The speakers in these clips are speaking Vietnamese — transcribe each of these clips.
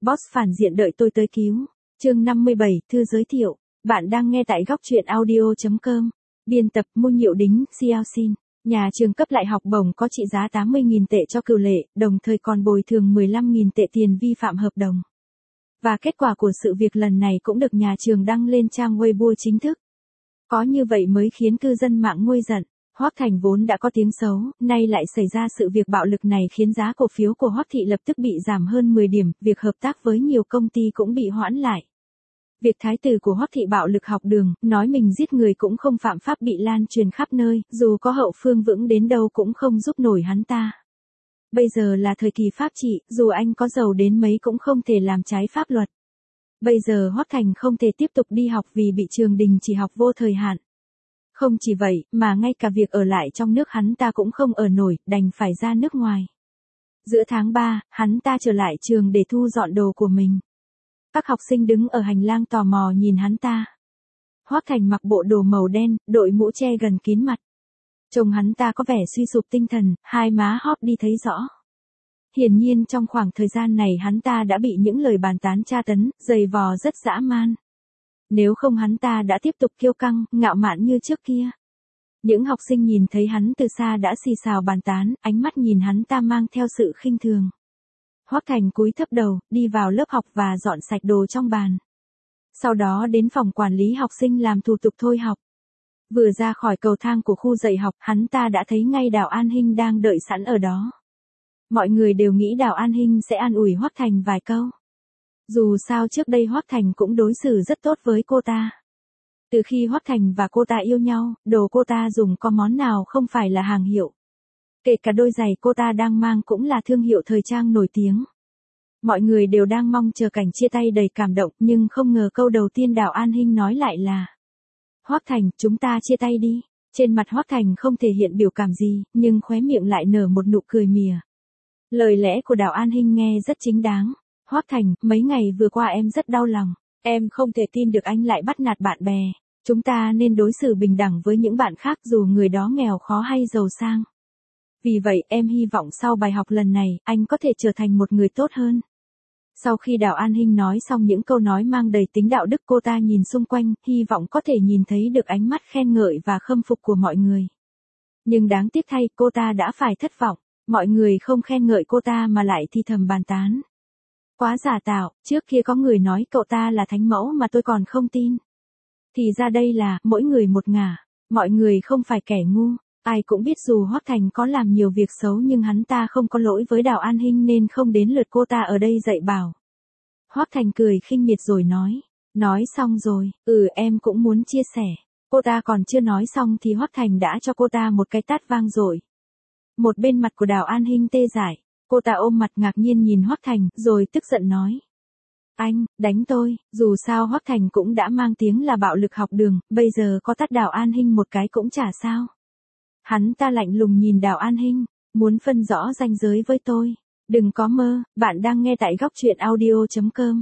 Boss phản diện đợi tôi tới cứu. Chương 57, thư giới thiệu. Bạn đang nghe tại góc truyện audio.com. Biên tập Mu Nhiệu Đính, Xiao Xin. Nhà trường cấp lại học bổng có trị giá 80.000 tệ cho Cửu Lệ, đồng thời còn bồi thường 15.000 tệ tiền vi phạm hợp đồng. Và kết quả của sự việc lần này cũng được nhà trường đăng lên trang Weibo chính thức. Có như vậy mới khiến cư dân mạng nguôi giận. Hoắc Thành vốn đã có tiếng xấu, nay lại xảy ra sự việc bạo lực này khiến giá cổ phiếu của Hoắc Thị lập tức bị giảm hơn 10 điểm, việc hợp tác với nhiều công ty cũng bị hoãn lại. Việc thái tử của Hoắc Thị bạo lực học đường, nói mình giết người cũng không phạm pháp bị lan truyền khắp nơi, dù có hậu phương vững đến đâu cũng không giúp nổi hắn ta. Bây giờ là thời kỳ pháp trị, dù anh có giàu đến mấy cũng không thể làm trái pháp luật. Bây giờ Hoắc Thành không thể tiếp tục đi học vì bị trường đình chỉ học vô thời hạn. Không chỉ vậy, mà ngay cả việc ở lại trong nước hắn ta cũng không ở nổi, đành phải ra nước ngoài. Giữa tháng 3, hắn ta trở lại trường để thu dọn đồ của mình. Các học sinh đứng ở hành lang tò mò nhìn hắn ta. Hoắc Thành mặc bộ đồ màu đen, đội mũ che gần kín mặt. Trông hắn ta có vẻ suy sụp tinh thần, hai má hóp đi thấy rõ. Hiển nhiên trong khoảng thời gian này hắn ta đã bị những lời bàn tán tra tấn, giày vò rất dã man. Nếu không hắn ta đã tiếp tục kiêu căng, ngạo mạn như trước kia. Những học sinh nhìn thấy hắn từ xa đã xì xào bàn tán, ánh mắt nhìn hắn ta mang theo sự khinh thường. Hoắc Thành cúi thấp đầu, đi vào lớp học và dọn sạch đồ trong bàn. Sau đó đến phòng quản lý học sinh làm thủ tục thôi học. Vừa ra khỏi cầu thang của khu dạy học, hắn ta đã thấy ngay Đào An Hinh đang đợi sẵn ở đó. Mọi người đều nghĩ Đào An Hinh sẽ an ủi Hoắc Thành vài câu. Dù sao trước đây Hoắc Thành cũng đối xử rất tốt với cô ta. Từ khi Hoắc Thành và cô ta yêu nhau, đồ cô ta dùng có món nào không phải là hàng hiệu. Kể cả đôi giày cô ta đang mang cũng là thương hiệu thời trang nổi tiếng. Mọi người đều đang mong chờ cảnh chia tay đầy cảm động, nhưng không ngờ câu đầu tiên Đào An Hinh nói lại là: Hoắc Thành, chúng ta chia tay đi. Trên mặt Hoắc Thành không thể hiện biểu cảm gì, nhưng khóe miệng lại nở một nụ cười mỉa. Lời lẽ của Đào An Hinh nghe rất chính đáng. Hoắc Thành, mấy ngày vừa qua em rất đau lòng. Em không thể tin được anh lại bắt nạt bạn bè. Chúng ta nên đối xử bình đẳng với những bạn khác dù người đó nghèo khó hay giàu sang. Vì vậy em hy vọng sau bài học lần này, anh có thể trở thành một người tốt hơn. Sau khi Đào An Hinh nói xong những câu nói mang đầy tính đạo đức, cô ta nhìn xung quanh, hy vọng có thể nhìn thấy được ánh mắt khen ngợi và khâm phục của mọi người. Nhưng đáng tiếc thay, cô ta đã phải thất vọng. Mọi người không khen ngợi cô ta mà lại thì thầm bàn tán. Quá giả tạo, trước kia có người nói cậu ta là thánh mẫu mà tôi còn không tin. Thì ra đây là, mỗi người một ngả, mọi người không phải kẻ ngu. Ai cũng biết dù Hoắc Thành có làm nhiều việc xấu nhưng hắn ta không có lỗi với Đào An Hinh nên không đến lượt cô ta ở đây dạy bảo. Hoắc Thành cười khinh miệt rồi nói. Nói xong rồi, em cũng muốn chia sẻ. Cô ta còn chưa nói xong thì Hoắc Thành đã cho cô ta một cái tát vang dội. Một bên mặt của Đào An Hinh tê dại, cô ta ôm mặt ngạc nhiên nhìn Hoắc Thành rồi tức giận nói. Anh, đánh tôi, dù sao Hoắc Thành cũng đã mang tiếng là bạo lực học đường, bây giờ có tát Đào An Hinh một cái cũng chả sao. Hắn ta lạnh lùng nhìn Đào An Hinh, muốn phân rõ ranh giới với tôi. Đừng có mơ, bạn đang nghe tại góc truyện audio.com.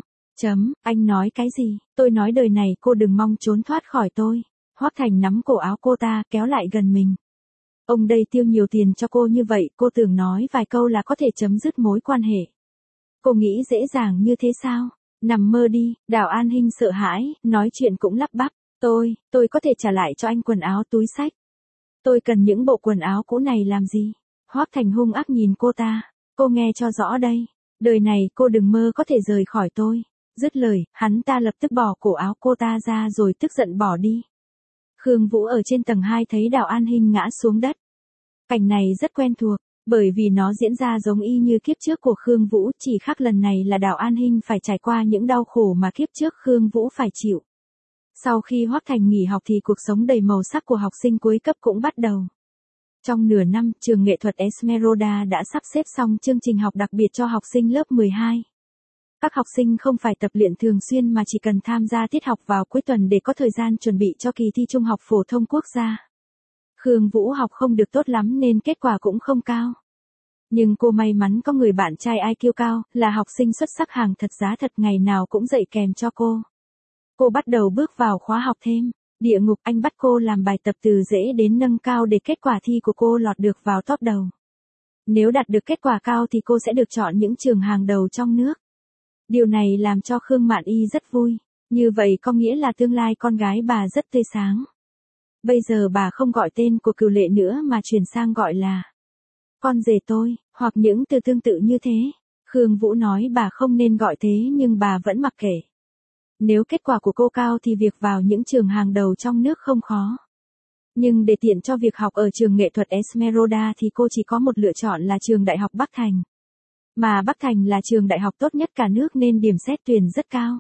Anh nói cái gì? Tôi nói đời này cô đừng mong trốn thoát khỏi tôi. Hoắc Thành nắm cổ áo cô ta kéo lại gần mình. Ông đây tiêu nhiều tiền cho cô như vậy, cô tưởng nói vài câu là có thể chấm dứt mối quan hệ. Cô nghĩ dễ dàng như thế sao? Nằm mơ đi. Đào An Hinh sợ hãi, nói chuyện cũng lắp bắp. Tôi có thể trả lại cho anh quần áo túi xách. Tôi cần những bộ quần áo cũ này làm gì? Hoắc Thành hung ác nhìn cô ta. Cô nghe cho rõ đây. Đời này cô đừng mơ có thể rời khỏi tôi. Dứt lời, hắn ta lập tức bỏ cổ áo cô ta ra rồi tức giận bỏ đi. Khương Vũ ở trên tầng 2 thấy Đào An Hinh ngã xuống đất. Cảnh này rất quen thuộc, bởi vì nó diễn ra giống y như kiếp trước của Khương Vũ, chỉ khác lần này là Đào An Hinh phải trải qua những đau khổ mà kiếp trước Khương Vũ phải chịu. Sau khi Hoắc Thành nghỉ học thì cuộc sống đầy màu sắc của học sinh cuối cấp cũng bắt đầu. Trong nửa năm, trường nghệ thuật Esmeralda đã sắp xếp xong chương trình học đặc biệt cho học sinh lớp 12. Các học sinh không phải tập luyện thường xuyên mà chỉ cần tham gia tiết học vào cuối tuần để có thời gian chuẩn bị cho kỳ thi Trung học phổ thông quốc gia. Khương Vũ học không được tốt lắm nên kết quả cũng không cao. Nhưng cô may mắn có người bạn trai IQ cao, là học sinh xuất sắc hàng thật giá thật, ngày nào cũng dạy kèm cho cô. Cô bắt đầu bước vào khóa học thêm. Địa ngục, anh bắt cô làm bài tập từ dễ đến nâng cao để kết quả thi của cô lọt được vào top đầu. Nếu đạt được kết quả cao thì cô sẽ được chọn những trường hàng đầu trong nước. Điều này làm cho Khương Mạn Y rất vui. Như vậy có nghĩa là tương lai con gái bà rất tươi sáng. Bây giờ bà không gọi tên của Cửu Lệ nữa mà chuyển sang gọi là con rể tôi, hoặc những từ tương tự như thế. Khương Vũ nói bà không nên gọi thế nhưng bà vẫn mặc kệ. Nếu kết quả của cô cao thì việc vào những trường hàng đầu trong nước không khó. Nhưng để tiện cho việc học ở trường nghệ thuật Esmeralda thì cô chỉ có một lựa chọn là trường Đại học Bắc Thành. Mà Bắc Thành là trường đại học tốt nhất cả nước nên điểm xét tuyển rất cao.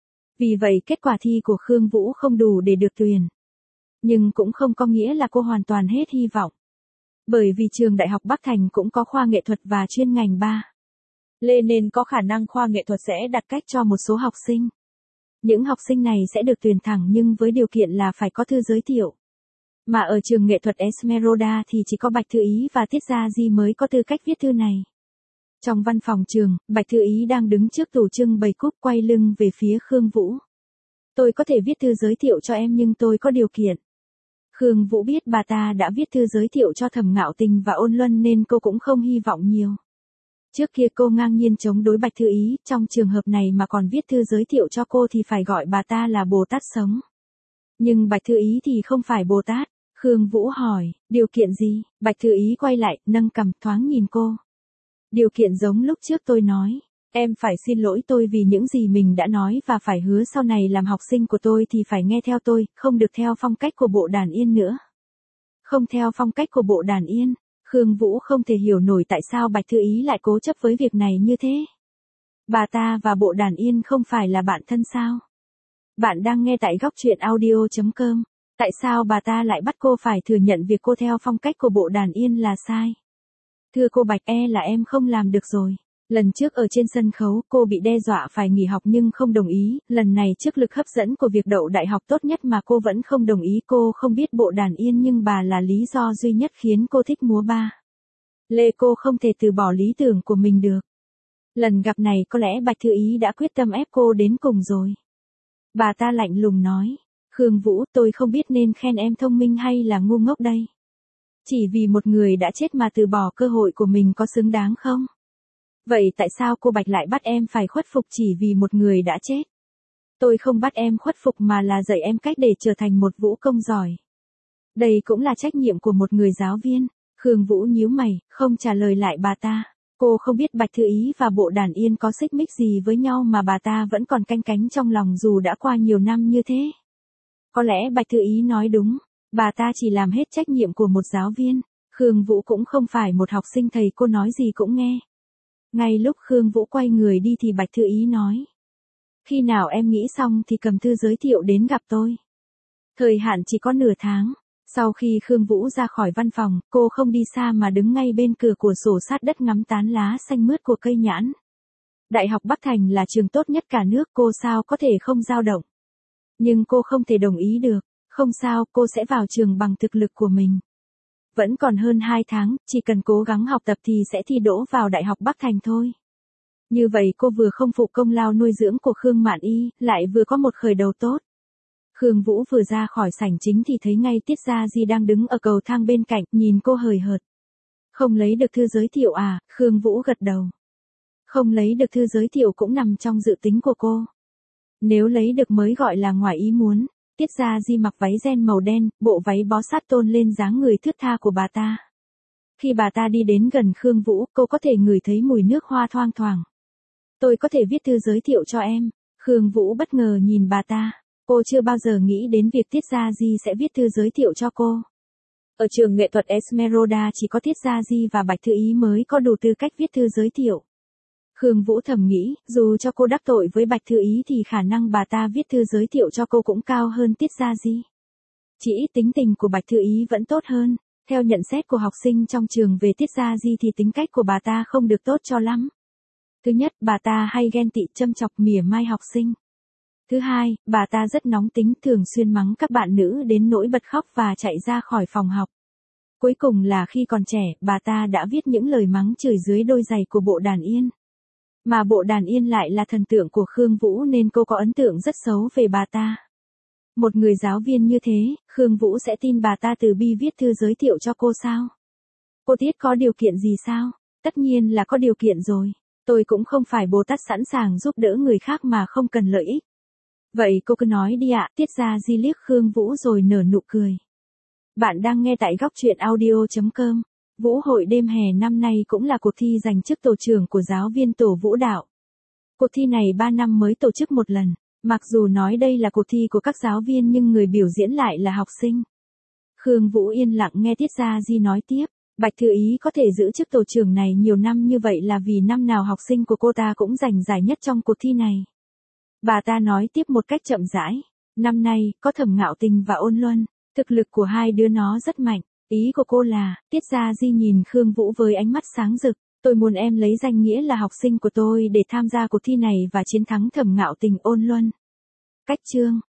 Vì vậy kết quả thi của Khương Vũ không đủ để được tuyển. Nhưng cũng không có nghĩa là cô hoàn toàn hết hy vọng. Bởi vì trường Đại học Bắc Thành cũng có khoa nghệ thuật và chuyên ngành 3. Lê nên có khả năng khoa nghệ thuật sẽ đặt cách cho một số học sinh. Những học sinh này sẽ được tuyển thẳng nhưng với điều kiện là phải có thư giới thiệu. Mà ở trường nghệ thuật Esmeralda thì chỉ có Bạch Thư Ý và Tiết Gia Di mới có tư cách viết thư này. Trong văn phòng trường, Bạch Thư Ý đang đứng trước tủ trưng bày cúp quay lưng về phía Khương Vũ. Tôi có thể viết thư giới thiệu cho em nhưng tôi có điều kiện. Khương Vũ biết bà ta đã viết thư giới thiệu cho Thẩm Ngạo Tình và Ôn Luân nên cô cũng không hy vọng nhiều. Trước kia cô ngang nhiên chống đối Bạch Thư Ý, trong trường hợp này mà còn viết thư giới thiệu cho cô thì phải gọi bà ta là Bồ Tát sống. Nhưng Bạch Thư Ý thì không phải Bồ Tát. Khương Vũ hỏi, điều kiện gì? Bạch Thư Ý quay lại, nâng cằm thoáng nhìn cô. Điều kiện giống lúc trước tôi nói. Em phải xin lỗi tôi vì những gì mình đã nói và phải hứa sau này làm học sinh của tôi thì phải nghe theo tôi, không được theo phong cách của Bộ Đàn Yên nữa. Không theo phong cách của Bộ Đàn Yên. Khương Vũ không thể hiểu nổi tại sao Bạch Thư Ý lại cố chấp với việc này như thế. Bà ta và Bộ Đàn Yên không phải là bạn thân sao? Bạn đang nghe tại góc truyện audio.com. Tại sao bà ta lại bắt cô phải thừa nhận việc cô theo phong cách của Bộ Đàn Yên là sai? Thưa cô Bạch, là em không làm được rồi. Lần trước ở trên sân khấu cô bị đe dọa phải nghỉ học nhưng không đồng ý, lần này trước lực hấp dẫn của việc đậu đại học tốt nhất mà cô vẫn không đồng ý. Cô không biết Bộ Đàn Yên nhưng bà là lý do duy nhất khiến cô thích múa ba lê. Cô không thể từ bỏ lý tưởng của mình được. Lần gặp này có lẽ Bạch Thư Ý đã quyết tâm ép cô đến cùng rồi. Bà ta lạnh lùng nói, Khương Vũ, tôi không biết nên khen em thông minh hay là ngu ngốc đây. Chỉ vì một người đã chết mà từ bỏ cơ hội của mình có xứng đáng không? Vậy tại sao cô Bạch lại bắt em phải khuất phục chỉ vì một người đã chết? Tôi không bắt em khuất phục mà là dạy em cách để trở thành một vũ công giỏi. Đây cũng là trách nhiệm của một người giáo viên. Khương Vũ nhíu mày, không trả lời lại bà ta. Cô không biết Bạch Thư Ý và Bộ Đàn Yên có xích mích gì với nhau mà bà ta vẫn còn canh cánh trong lòng dù đã qua nhiều năm như thế. Có lẽ Bạch Thư Ý nói đúng, bà ta chỉ làm hết trách nhiệm của một giáo viên. Khương Vũ cũng không phải một học sinh thầy cô nói gì cũng nghe. Ngay lúc Khương Vũ quay người đi thì Bạch Thư Ý nói. Khi nào em nghĩ xong thì cầm thư giới thiệu đến gặp tôi. Thời hạn chỉ có nửa tháng. Sau khi Khương Vũ ra khỏi văn phòng, cô không đi xa mà đứng ngay bên cửa của sổ sát đất ngắm tán lá xanh mướt của cây nhãn. Đại học Bắc Thành là trường tốt nhất cả nước, cô sao có thể không dao động. Nhưng cô không thể đồng ý được. Không sao, cô sẽ vào trường bằng thực lực của mình. Vẫn còn hơn 2 tháng, chỉ cần cố gắng học tập thì sẽ thi đỗ vào Đại học Bắc Thành thôi. Như vậy cô vừa không phụ công lao nuôi dưỡng của Khương Mạn Y, lại vừa có một khởi đầu tốt. Khương Vũ vừa ra khỏi sảnh chính thì thấy ngay Tiết Gia Di đang đứng ở cầu thang bên cạnh, nhìn cô hời hợt. Không lấy được thư giới thiệu à? Khương Vũ gật đầu. Không lấy được thư giới thiệu cũng nằm trong dự tính của cô. Nếu lấy được mới gọi là ngoài ý muốn. Tiết Gia Di mặc váy ren màu đen, bộ váy bó sát tôn lên dáng người thướt tha của bà ta. Khi bà ta đi đến gần Khương Vũ, cô có thể ngửi thấy mùi nước hoa thoang thoảng. Tôi có thể viết thư giới thiệu cho em. Khương Vũ bất ngờ nhìn bà ta. Cô chưa bao giờ nghĩ đến việc Tiết Gia Di sẽ viết thư giới thiệu cho cô. Ở trường nghệ thuật Esmeralda chỉ có Tiết Gia Di và Bạch Thư Ý mới có đủ tư cách viết thư giới thiệu. Khương Vũ thầm nghĩ, dù cho cô đắc tội với Bạch Thư Ý thì khả năng bà ta viết thư giới thiệu cho cô cũng cao hơn Tiết Gia Di. Chỉ ít tính tình của Bạch Thư Ý vẫn tốt hơn. Theo nhận xét của học sinh trong trường về Tiết Gia Di thì tính cách của bà ta không được tốt cho lắm. Thứ nhất, bà ta hay ghen tị châm chọc mỉa mai học sinh. Thứ hai, bà ta rất nóng tính, thường xuyên mắng các bạn nữ đến nỗi bật khóc và chạy ra khỏi phòng học. Cuối cùng là khi còn trẻ, bà ta đã viết những lời mắng chửi dưới đôi giày của Bộ Đàn Yên. Mà Bộ Đàn Yên lại là thần tượng của Khương Vũ nên cô có ấn tượng rất xấu về bà ta. Một người giáo viên như thế, Khương Vũ sẽ tin bà ta từ bi viết thư giới thiệu cho cô sao? Cô Tiết có điều kiện gì sao? Tất nhiên là có điều kiện rồi. Tôi cũng không phải Bồ Tát sẵn sàng giúp đỡ người khác mà không cần lợi ích. Vậy cô cứ nói đi ạ, Tiết Gia Di liếc Khương Vũ rồi nở nụ cười. Bạn đang nghe tại góc truyện audio.com. Vũ hội đêm hè năm nay cũng là cuộc thi giành chức tổ trưởng của giáo viên tổ vũ đạo. Cuộc thi này 3 năm mới tổ chức một lần. Mặc dù nói đây là cuộc thi của các giáo viên nhưng người biểu diễn lại là học sinh. Khương Vũ yên lặng nghe Tiết Gia Di nói tiếp. Bạch Thư Ý có thể giữ chức tổ trưởng này nhiều năm như vậy là vì năm nào học sinh của cô ta cũng giành giải nhất trong cuộc thi này. Bà ta nói tiếp một cách chậm rãi. Năm nay, có Thẩm Ngạo Tình và Ôn Luân. Thực lực của hai đứa nó rất mạnh. Ý của cô là, Tiết Gia Di nhìn Khương Vũ với ánh mắt sáng rực. Tôi muốn em lấy danh nghĩa là học sinh của tôi để tham gia cuộc thi này và chiến thắng Thẩm Ngạo Tình, Ôn Luân. Cách chương.